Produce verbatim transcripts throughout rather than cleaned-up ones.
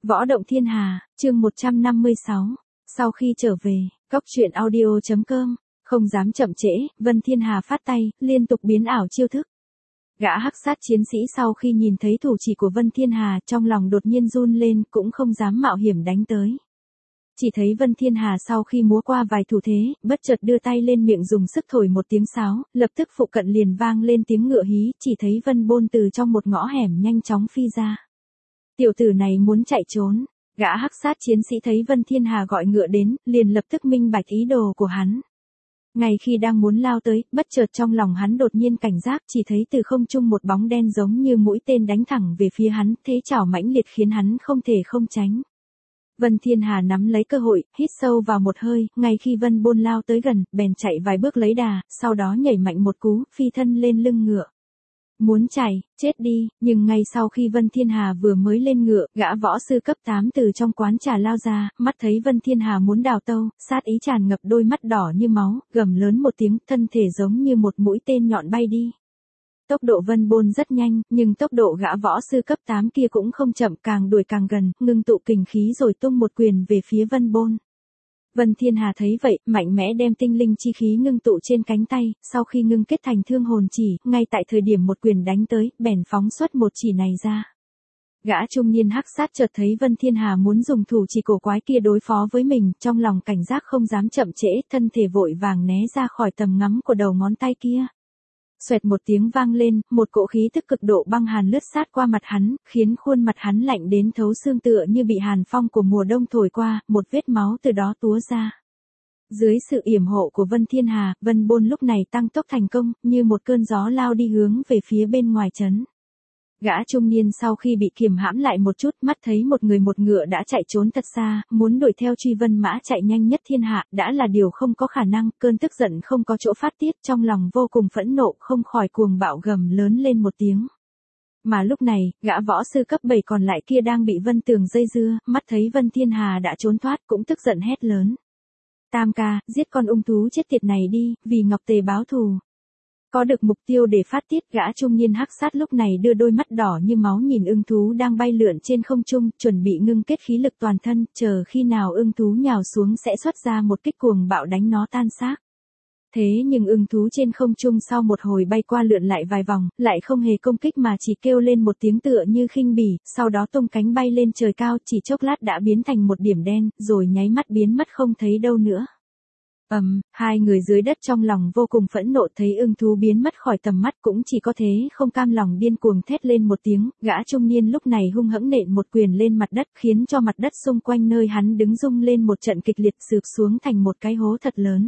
Võ động thiên hà, chương một trăm năm mươi sáu. Sau khi trở về, cóc truyện audio chấm com, không dám chậm trễ, Vân Thiên Hà phát tay, liên tục biến ảo chiêu thức. Gã hắc sát chiến sĩ sau khi nhìn thấy thủ chỉ của Vân Thiên Hà, trong lòng đột nhiên run lên, cũng không dám mạo hiểm đánh tới. Chỉ thấy Vân Thiên Hà sau khi múa qua vài thủ thế, bất chợt đưa tay lên miệng dùng sức thổi một tiếng sáo, lập tức phụ cận liền vang lên tiếng ngựa hí, chỉ thấy Vân Bôn từ trong một ngõ hẻm nhanh chóng phi ra. Tiểu tử này muốn chạy trốn, gã hắc sát chiến sĩ thấy Vân Thiên Hà gọi ngựa đến, liền lập tức minh bạch ý đồ của hắn. Ngay khi đang muốn lao tới, bất chợt trong lòng hắn đột nhiên cảnh giác, chỉ thấy từ không trung một bóng đen giống như mũi tên đánh thẳng về phía hắn, thế chảo mãnh liệt khiến hắn không thể không tránh. Vân Thiên Hà nắm lấy cơ hội, hít sâu vào một hơi, ngay khi Vân Bôn lao tới gần, bèn chạy vài bước lấy đà, sau đó nhảy mạnh một cú, phi thân lên lưng ngựa. Muốn chạy, chết đi, nhưng ngay sau khi Vân Thiên Hà vừa mới lên ngựa, gã võ sư cấp tám từ trong quán trà lao ra, mắt thấy Vân Thiên Hà muốn đào tâu, sát ý tràn ngập đôi mắt đỏ như máu, gầm lớn một tiếng, thân thể giống như một mũi tên nhọn bay đi. Tốc độ Vân Bôn rất nhanh, nhưng tốc độ gã võ sư cấp tám kia cũng không chậm, càng đuổi càng gần, ngưng tụ kình khí rồi tung một quyền về phía Vân Bôn. Vân Thiên Hà thấy vậy, mạnh mẽ đem tinh linh chi khí ngưng tụ trên cánh tay, sau khi ngưng kết thành thương hồn chỉ, ngay tại thời điểm một quyền đánh tới, bèn phóng xuất một chỉ này ra. Gã trung niên hắc sát chợt thấy Vân Thiên Hà muốn dùng thủ chỉ cổ quái kia đối phó với mình, trong lòng cảnh giác không dám chậm trễ, thân thể vội vàng né ra khỏi tầm ngắm của đầu ngón tay kia. Xoẹt một tiếng vang lên, một cỗ khí tức cực độ băng hàn lướt sát qua mặt hắn, khiến khuôn mặt hắn lạnh đến thấu xương tựa như bị hàn phong của mùa đông thổi qua, một vết máu từ đó túa ra. Dưới sự yểm hộ của Vân Thiên Hà, Vân Bôn lúc này tăng tốc thành công, như một cơn gió lao đi hướng về phía bên ngoài trấn. Gã trung niên sau khi bị kiềm hãm lại một chút, mắt thấy một người một ngựa đã chạy trốn thật xa, muốn đuổi theo truy Vân mã chạy nhanh nhất thiên hạ, đã là điều không có khả năng, cơn tức giận không có chỗ phát tiết, trong lòng vô cùng phẫn nộ, không khỏi cuồng bạo gầm lớn lên một tiếng. Mà lúc này, gã võ sư cấp bảy còn lại kia đang bị Vân Tường dây dưa, mắt thấy Vân Thiên Hà đã trốn thoát, cũng tức giận hét lớn. Tam ca, giết con ung thú chết tiệt này đi, vì Ngọc Tề báo thù. Có được mục tiêu để phát tiết, gã trung niên hắc sát lúc này đưa đôi mắt đỏ như máu nhìn ưng thú đang bay lượn trên không trung, chuẩn bị ngưng kết khí lực toàn thân, chờ khi nào ưng thú nhào xuống sẽ xuất ra một kích cuồng bạo đánh nó tan xác. Thế nhưng ưng thú trên không trung sau một hồi bay qua lượn lại vài vòng, lại không hề công kích mà chỉ kêu lên một tiếng tựa như khinh bỉ, sau đó tung cánh bay lên trời cao, chỉ chốc lát đã biến thành một điểm đen, rồi nháy mắt biến mất không thấy đâu nữa. Ầm, um, hai người dưới đất trong lòng vô cùng phẫn nộ, thấy ưng thú biến mất khỏi tầm mắt cũng chỉ có thế không cam lòng điên cuồng thét lên một tiếng, gã trung niên lúc này hung hẫng nện một quyền lên mặt đất, khiến cho mặt đất xung quanh nơi hắn đứng rung lên một trận kịch liệt, sụp xuống thành một cái hố thật lớn.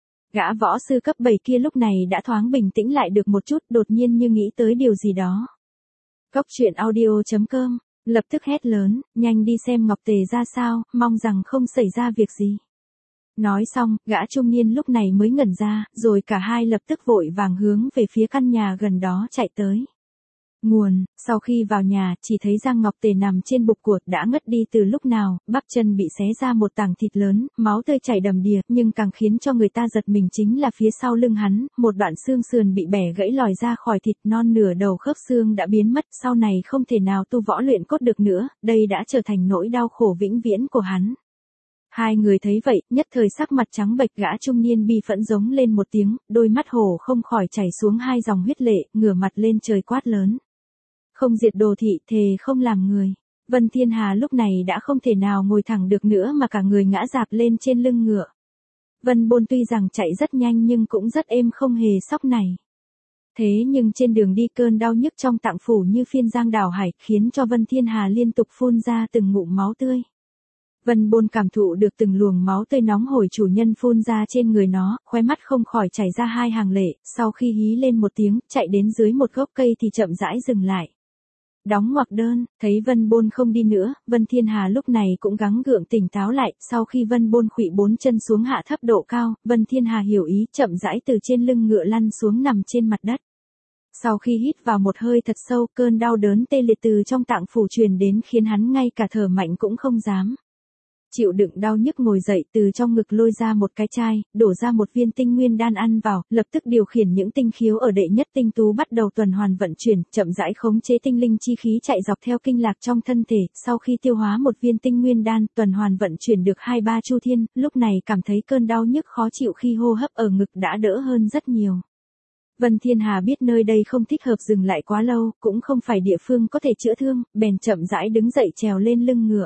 Gã võ sư cấp bảy kia lúc này đã thoáng bình tĩnh lại được một chút, đột nhiên như nghĩ tới điều gì đó. Cóc truyện audio chấm com, lập tức hét lớn, nhanh đi xem Ngọc Tề ra sao, mong rằng không xảy ra việc gì. Nói xong, gã trung niên lúc này mới ngẩn ra, rồi cả hai lập tức vội vàng hướng về phía căn nhà gần đó chạy tới. Nguồn, sau khi vào nhà, chỉ thấy Giang Ngọc Tề nằm trên bục cuột đã ngất đi từ lúc nào, bắp chân bị xé ra một tảng thịt lớn, máu tươi chảy đầm đìa, nhưng càng khiến cho người ta giật mình chính là phía sau lưng hắn, một đoạn xương sườn bị bẻ gãy lòi ra khỏi thịt, non nửa đầu khớp xương đã biến mất, sau này không thể nào tu võ luyện cốt được nữa, đây đã trở thành nỗi đau khổ vĩnh viễn của hắn. Hai người thấy vậy, nhất thời sắc mặt trắng bệch, gã trung niên bi phẫn giống lên một tiếng, đôi mắt hổ không khỏi chảy xuống hai dòng huyết lệ, ngửa mặt lên trời quát lớn. Không diệt đồ thị, thề không làm người. Vân Thiên Hà lúc này đã không thể nào ngồi thẳng được nữa mà cả người ngã rạp lên trên lưng ngựa. Vân Bôn tuy rằng chạy rất nhanh nhưng cũng rất êm, không hề sóc này. Thế nhưng trên đường đi cơn đau nhức trong tạng phủ như phiên giang đảo hải, khiến cho Vân Thiên Hà liên tục phun ra từng ngụm máu tươi. Vân Bôn cảm thụ được từng luồng máu tươi nóng hổi chủ nhân phun ra trên người nó, khóe mắt không khỏi chảy ra hai hàng lệ, sau khi hí lên một tiếng, chạy đến dưới một gốc cây thì chậm rãi dừng lại. Đóng ngoặc đơn, thấy Vân Bôn không đi nữa, Vân Thiên Hà lúc này cũng gắng gượng tỉnh táo lại, sau khi Vân Bôn khuỵu bốn chân xuống hạ thấp độ cao, Vân Thiên Hà hiểu ý, chậm rãi từ trên lưng ngựa lăn xuống nằm trên mặt đất. Sau khi hít vào một hơi thật sâu, cơn đau đớn tê liệt từ trong tạng phủ truyền đến khiến hắn ngay cả thở mạnh cũng không dám. Chịu đựng đau nhức ngồi dậy, từ trong ngực lôi ra một cái chai, đổ ra một viên tinh nguyên đan ăn vào, lập tức điều khiển những tinh khiếu ở đệ nhất tinh tú bắt đầu tuần hoàn vận chuyển, chậm rãi khống chế tinh linh chi khí chạy dọc theo kinh lạc trong thân thể, sau khi tiêu hóa một viên tinh nguyên đan, tuần hoàn vận chuyển được hai ba chu thiên, lúc này cảm thấy cơn đau nhức khó chịu khi hô hấp ở ngực đã đỡ hơn rất nhiều. Vân Thiên Hà biết nơi đây không thích hợp dừng lại quá lâu, cũng không phải địa phương có thể chữa thương, bèn chậm rãi đứng dậy trèo lên lưng ngựa.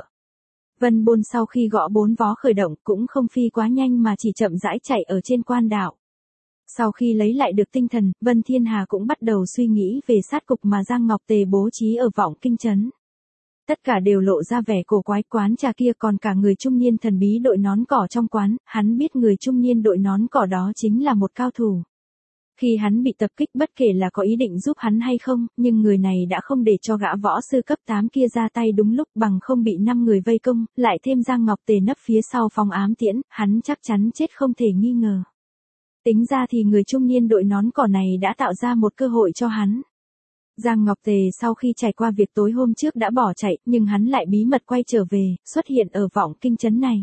Vân Bôn sau khi gõ bốn vó khởi động cũng không phi quá nhanh mà chỉ chậm rãi chạy ở trên quan đạo. Sau khi lấy lại được tinh thần, Vân Thiên Hà cũng bắt đầu suy nghĩ về sát cục mà Giang Ngọc Tề bố trí ở Vọng Kinh trấn. Tất cả đều lộ ra vẻ cổ quái, quán trà kia còn cả người trung niên thần bí đội nón cỏ trong quán, hắn biết người trung niên đội nón cỏ đó chính là một cao thủ. Khi hắn bị tập kích bất kể là có ý định giúp hắn hay không, nhưng người này đã không để cho gã võ sư cấp tám kia ra tay đúng lúc, bằng không bị năm người vây công, lại thêm Giang Ngọc Tề nấp phía sau phóng ám tiễn, hắn chắc chắn chết không thể nghi ngờ. Tính ra thì người trung niên đội nón cỏ này đã tạo ra một cơ hội cho hắn. Giang Ngọc Tề sau khi trải qua việc tối hôm trước đã bỏ chạy, nhưng hắn lại bí mật quay trở về, xuất hiện ở Vọng Kinh trấn này.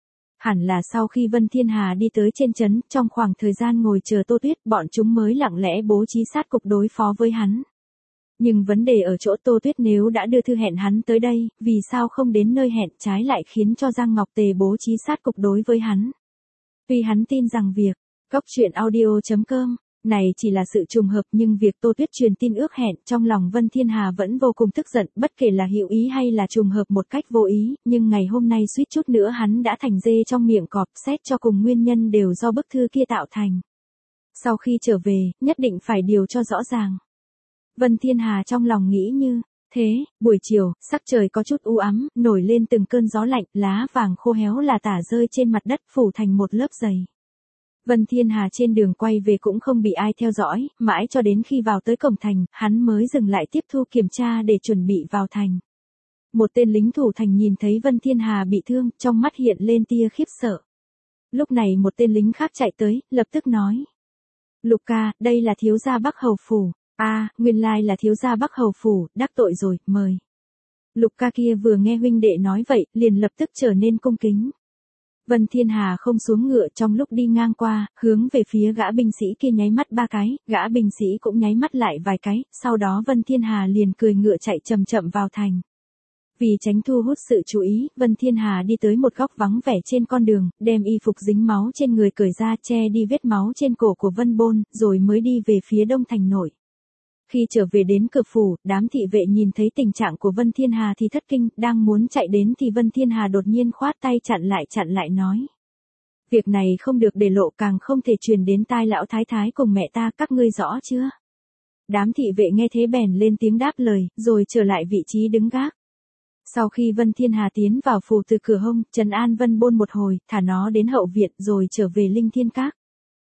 Hẳn là sau khi Vân Thiên Hà đi tới trên trấn, trong khoảng thời gian ngồi chờ Tô Tuyết, bọn chúng mới lặng lẽ bố trí sát cục đối phó với hắn. Nhưng vấn đề ở chỗ Tô Tuyết nếu đã đưa thư hẹn hắn tới đây, vì sao không đến nơi hẹn, trái lại khiến cho Giang Ngọc Tề bố trí sát cục đối với hắn. Vì hắn tin rằng việc cóc truyện audio chấm com này chỉ là sự trùng hợp, nhưng việc Tô Tuyết truyền tin ước hẹn, trong lòng Vân Thiên Hà vẫn vô cùng tức giận, bất kể là hữu ý hay là trùng hợp một cách vô ý, nhưng ngày hôm nay suýt chút nữa hắn đã thành dê trong miệng cọp, xét cho cùng nguyên nhân đều do bức thư kia tạo thành. Sau khi trở về, nhất định phải điều cho rõ ràng. Vân Thiên Hà trong lòng nghĩ như thế. Buổi chiều, sắc trời có chút u ám, nổi lên từng cơn gió lạnh, lá vàng khô héo là tả rơi trên mặt đất phủ thành một lớp dày. Vân Thiên Hà trên đường quay về cũng không bị ai theo dõi, mãi cho đến khi vào tới cổng thành, hắn mới dừng lại tiếp thu kiểm tra để chuẩn bị vào thành. Một tên lính thủ thành nhìn thấy Vân Thiên Hà bị thương, trong mắt hiện lên tia khiếp sợ. Lúc này một tên lính khác chạy tới, lập tức nói. Lục ca, đây là thiếu gia Bắc Hầu Phủ. A, à, nguyên lai là thiếu gia Bắc Hầu Phủ, đắc tội rồi, mời. Lục ca kia vừa nghe huynh đệ nói vậy, liền lập tức trở nên cung kính. Vân Thiên Hà không xuống ngựa, trong lúc đi ngang qua, hướng về phía gã binh sĩ kia nháy mắt ba cái, gã binh sĩ cũng nháy mắt lại vài cái, sau đó Vân Thiên Hà liền cười ngựa chạy chậm chậm vào thành. Vì tránh thu hút sự chú ý, Vân Thiên Hà đi tới một góc vắng vẻ trên con đường, đem y phục dính máu trên người cởi ra che đi vết máu trên cổ của Vân Bôn, rồi mới đi về phía đông thành nội. Khi trở về đến cửa phủ, đám thị vệ nhìn thấy tình trạng của Vân Thiên Hà thì thất kinh, đang muốn chạy đến thì Vân Thiên Hà đột nhiên khoát tay chặn lại chặn lại nói. Việc này không được để lộ, càng không thể truyền đến tai lão thái thái cùng mẹ ta, các ngươi rõ chưa? Đám thị vệ nghe thế bèn lên tiếng đáp lời, rồi trở lại vị trí đứng gác. Sau khi Vân Thiên Hà tiến vào phủ từ cửa hông, trấn an Vân Bôn một hồi, thả nó đến hậu viện rồi trở về Linh Thiên Các.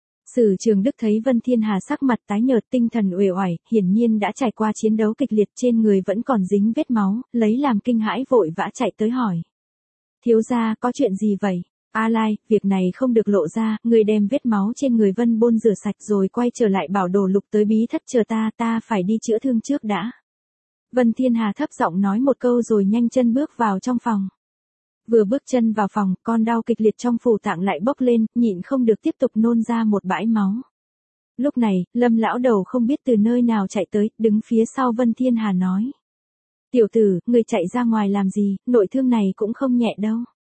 Sử Trường Đức thấy Vân Thiên Hà sắc mặt tái nhợt, tinh thần uể oải, hiển nhiên đã trải qua chiến đấu kịch liệt, trên người vẫn còn dính vết máu, lấy làm kinh hãi vội vã chạy tới hỏi. Thiếu gia, có chuyện gì vậy? A Lai, việc này không được lộ ra, người đem vết máu trên người Vân Bôn rửa sạch rồi quay trở lại bảo Đồ Lục tới bí thất chờ ta, ta phải đi chữa thương trước đã. Vân Thiên Hà thấp giọng nói một câu rồi nhanh chân bước vào trong phòng. Vừa bước chân vào phòng, con đau kịch liệt trong phủ tạng lại bốc lên, nhịn không được tiếp tục nôn ra một bãi máu. Lúc này, Lâm lão đầu không biết từ nơi nào chạy tới, đứng phía sau Vân Thiên Hà nói. Tiểu tử, người chạy ra ngoài làm gì, nội thương này cũng không nhẹ đâu.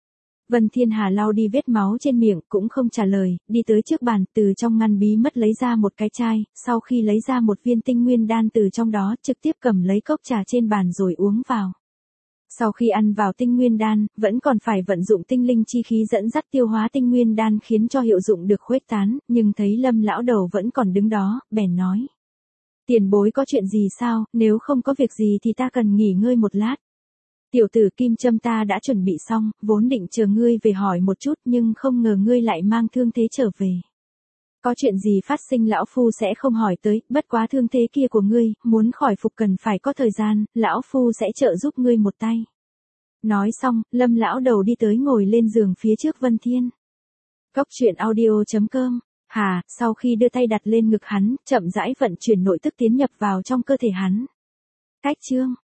Vân Thiên Hà lau đi vết máu trên miệng, cũng không trả lời, đi tới trước bàn, từ trong ngăn bí mất lấy ra một cái chai, sau khi lấy ra một viên tinh nguyên đan từ trong đó, trực tiếp cầm lấy cốc trà trên bàn rồi uống vào. Sau khi ăn vào tinh nguyên đan, vẫn còn phải vận dụng tinh linh chi khí dẫn dắt tiêu hóa tinh nguyên đan khiến cho hiệu dụng được khuếch tán, nhưng thấy Lâm lão đầu vẫn còn đứng đó, bèn nói. Tiền bối có chuyện gì sao, nếu không có việc gì thì ta cần nghỉ ngơi một lát. Tiểu tử kim châm ta đã chuẩn bị xong, vốn định chờ ngươi về hỏi một chút nhưng không ngờ ngươi lại mang thương thế trở về. Có chuyện gì phát sinh lão phu sẽ không hỏi tới, bất quá thương thế kia của ngươi, muốn khỏi phục cần phải có thời gian, lão phu sẽ trợ giúp ngươi một tay. Nói xong, Lâm lão đầu đi tới ngồi lên giường phía trước Vân Thiên. Cóc truyện audio chấm com. Hà, sau khi đưa tay đặt lên ngực hắn, chậm rãi vận chuyển nội tức tiến nhập vào trong cơ thể hắn. Cách chương